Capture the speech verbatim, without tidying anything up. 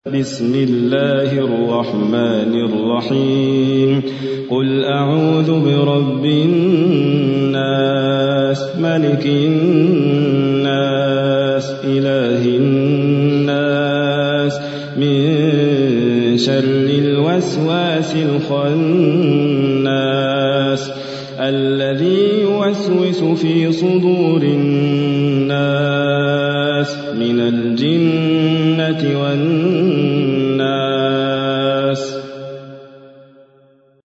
بسم الله الرحمن الرحيم قل أعوذ برب الناس ملك الناس إله الناس من شر الوسواس الخناس الذي يوسوس في صدور الناس من الجنة والناس